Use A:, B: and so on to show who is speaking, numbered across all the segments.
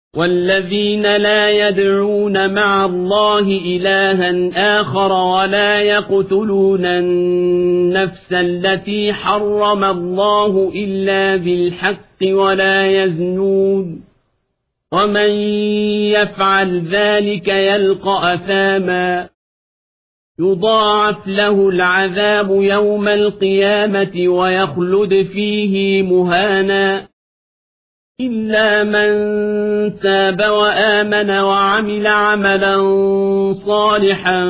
A: والذين لا يدعون مع الله إلها آخر ولا يقتلون النفس التي حرم الله إلا بالحق ولا يزنون ومن يفعل ذلك يلقى أثاما يضاعف له العذاب يوم القيامة ويخلد فيه مهانا إلا من تاب وآمن وعمل عملا صالحا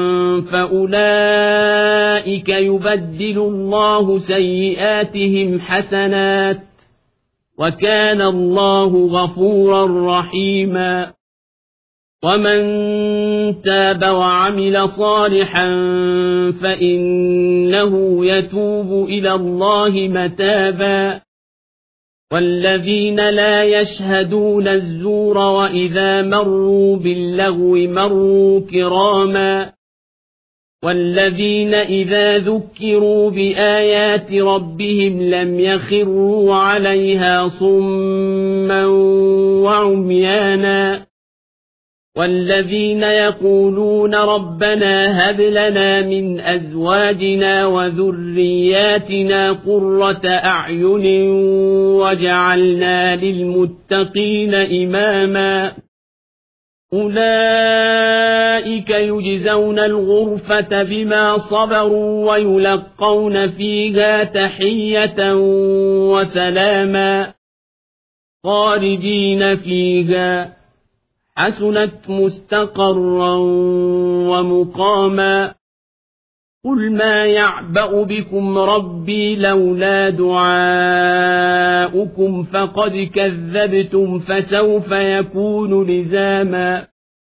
A: فأولئك يبدل الله سيئاتهم حسنات وكان الله غفورا رحيما ومن تاب وعمل صالحا فإنه يتوب إلى الله متابا والذين لا يشهدون الزور وإذا مروا باللغو مروا كراما والذين إذا ذكروا بآيات ربهم لم يخروا عليها صما وعميانا والذين يقولون ربنا هب لنا من أزواجنا وذرياتنا قرة أعين وجعلنا للمتقين إماما أولئك يجزون الغرفة بما صبروا ويلقون فيها تحية وسلاما خالدين فيها حسنت مستقرا ومقاما قل ما يعبأ بكم ربي لولا دعاؤكم فقد كذبتم فسوف يكون لزاما